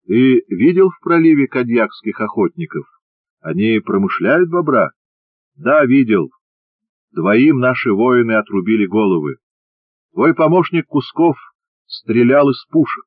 Ты видел в проливе кадьякских охотников? Они промышляют бобра? Да, видел. Двоим наши воины отрубили головы. Твой помощник Кусков стрелял из пушек.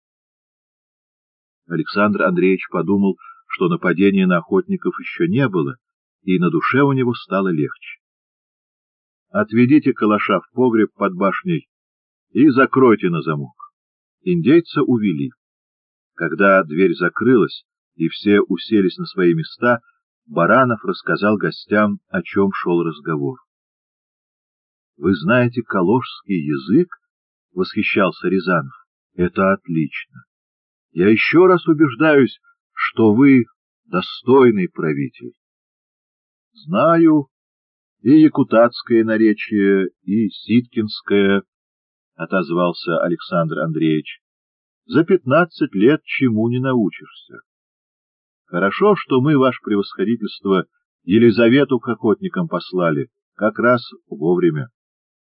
Александр Андреевич подумал, что нападения на охотников еще не было, и на душе у него стало легче. Отведите калаша в погреб под башней и закройте на замок. Индейца увели. Когда дверь закрылась и все уселись на свои места, Баранов рассказал гостям, о чем шел разговор. — Вы знаете калошский язык? — восхищался Рязанов. — Это отлично. Я еще раз убеждаюсь, что вы достойный правитель. — Знаю и якутатское наречие, и ситкинское, — отозвался Александр Андреевич. — За 15 лет чему не научишься. Хорошо, что мы, ваше превосходительство, Елизавету к охотникам послали, как раз вовремя.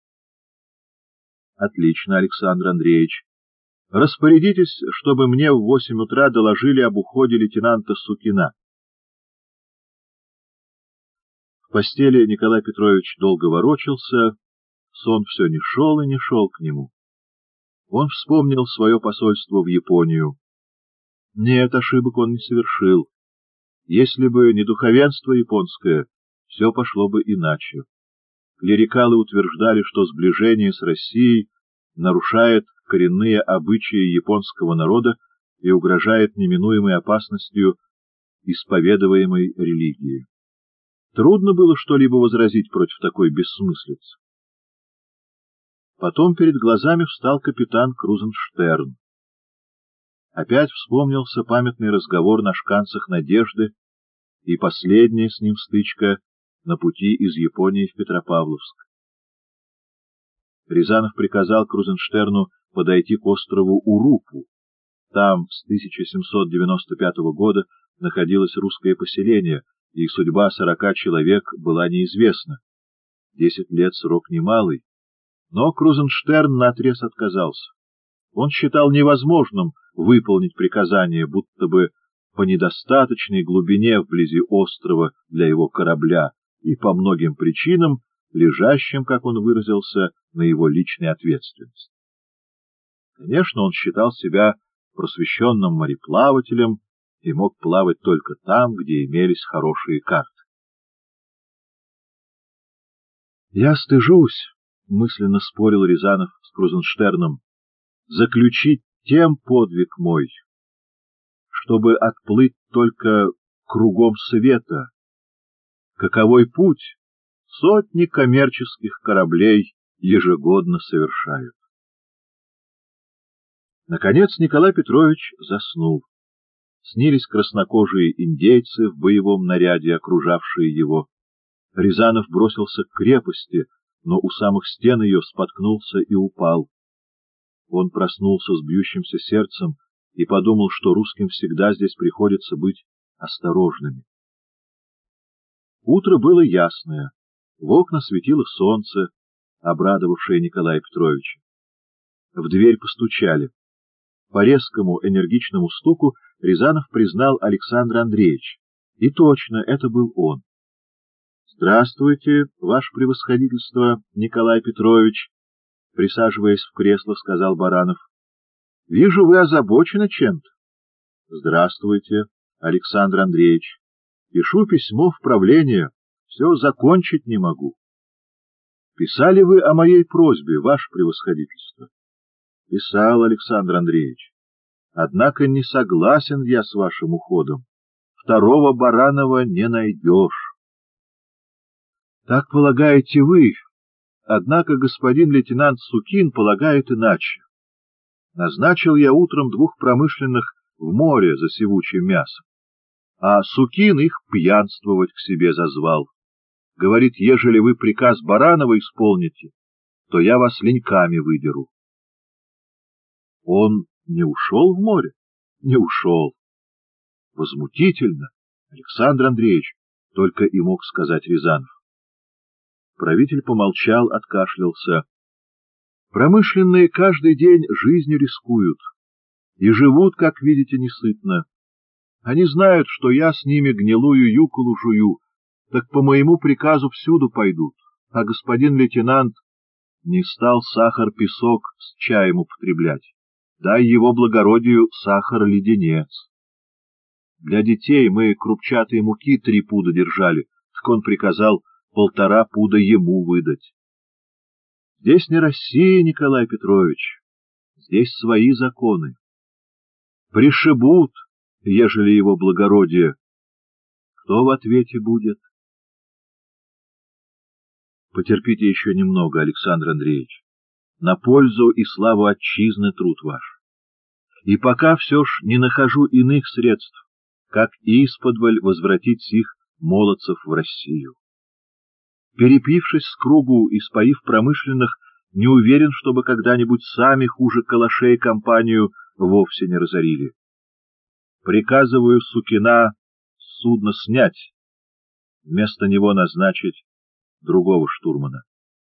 — Отлично, Александр Андреевич. Распорядитесь, чтобы мне в 8 утра доложили об уходе лейтенанта Сукина. В постели Николай Петрович долго ворочался, сон все не шел и не шел к нему. Он вспомнил свое посольство в Японию. Нет, ошибок он не совершил. Если бы не духовенство японское, все пошло бы иначе. Клерикалы утверждали, что сближение с Россией нарушает коренные обычаи японского народа и угрожает неминуемой опасностью исповедуемой религии. Трудно было что-либо возразить против такой бессмыслицы. Потом перед глазами встал капитан Крузенштерн. Опять вспомнился памятный разговор на шканцах Надежды и последняя с ним стычка на пути из Японии в Петропавловск. Рязанов приказал Крузенштерну подойти к острову Урупу. Там с 1795 года находилось русское поселение, и судьба 40 человек была неизвестна. 10 лет срок немалый. Но Крузенштерн наотрез отказался. Он считал невозможным выполнить приказание, будто бы по недостаточной глубине вблизи острова для его корабля и по многим причинам, лежащим, как он выразился, на его личной ответственности. Конечно, он считал себя просвещенным мореплавателем и мог плавать только там, где имелись хорошие карты. «Я стыжусь», — мысленно спорил Рязанов с Крузенштерном, — «заключить тем подвиг мой, чтобы отплыть только кругом света. Каковой путь сотни коммерческих кораблей ежегодно совершают». Наконец Николай Петрович заснул. Снились краснокожие индейцы в боевом наряде, окружавшие его. Рязанов бросился к крепости, но у самых стен ее споткнулся и упал. Он проснулся с бьющимся сердцем и подумал, что русским всегда здесь приходится быть осторожными. Утро было ясное, в окна светило солнце, обрадовавшее Николая Петровича. В дверь постучали. По резкому энергичному стуку Рязанов признал Александра Андреевича. И точно, это был он. — Здравствуйте, ваше превосходительство, Николай Петрович, — присаживаясь в кресло, сказал Баранов. — Вижу, вы озабочены чем-то. — Здравствуйте, Александр Андреевич. Пишу письмо в правление, все закончить не могу. — Писали вы о моей просьбе, ваше превосходительство? — Писал, Александр Андреевич. Однако не согласен я с вашим уходом. Второго Баранова не найдешь. Так полагаете вы, однако господин лейтенант Сукин полагает иначе. Назначил я утром 2 промышленных в море за севучим мясом, а Сукин их пьянствовать к себе зазвал. Говорит, ежели вы приказ Баранова исполните, то я вас леньками выдеру. Он не ушел в море? Не ушел. Возмутительно, Александр Андреевич, только и мог сказать Рязанов. Правитель помолчал, откашлялся. Промышленные каждый день жизнью рискуют. и живут, как видите, несытно. Они знают, что я с ними гнилую юколу жую, так по моему приказу всюду пойдут, а господин лейтенант не стал сахар-песок с чаем употреблять. Дай его благородию сахар-леденец. Для детей мы крупчатой муки 3 пуда держали, так он приказал 1,5 пуда ему выдать. Здесь не Россия, Николай Петрович, здесь свои законы. Пришибут, ежели его благородие. Кто в ответе будет? Потерпите еще немного, Александр Андреевич. На пользу и славу отчизны труд ваш. И пока все ж не нахожу иных средств, как исподволь возвратить сих молодцев в Россию. Перепившись с кругу и споив промышленных, не уверен, чтобы когда-нибудь сами хуже калашей компанию вовсе не разорили. Приказываю Сукина судно снять, вместо него назначить другого штурмана.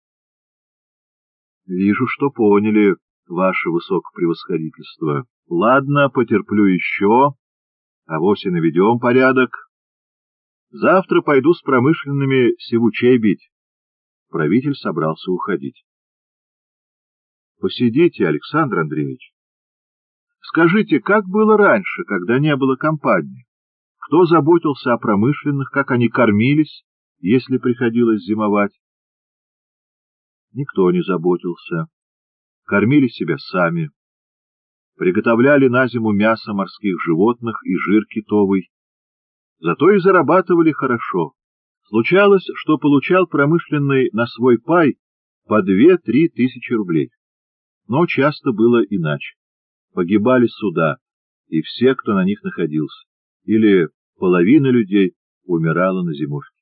Вижу, что поняли, ваше высокопревосходительство. Ладно, потерплю еще, авось и наведем порядок. Завтра пойду с промышленными севучей бить. Правитель собрался уходить. Посидите, Александр Андреевич. Скажите, как было раньше, когда не было компании? Кто заботился о промышленных, как они кормились, если приходилось зимовать? Никто не заботился. Кормили себя сами. Приготовляли на зиму мясо морских животных и жир китовый. Зато и зарабатывали хорошо. Случалось, что получал промышленный на свой пай по 2-3 тысячи рублей. Но часто было иначе. Погибали суда, и все, кто на них находился. Или половина людей умирала на зимовке.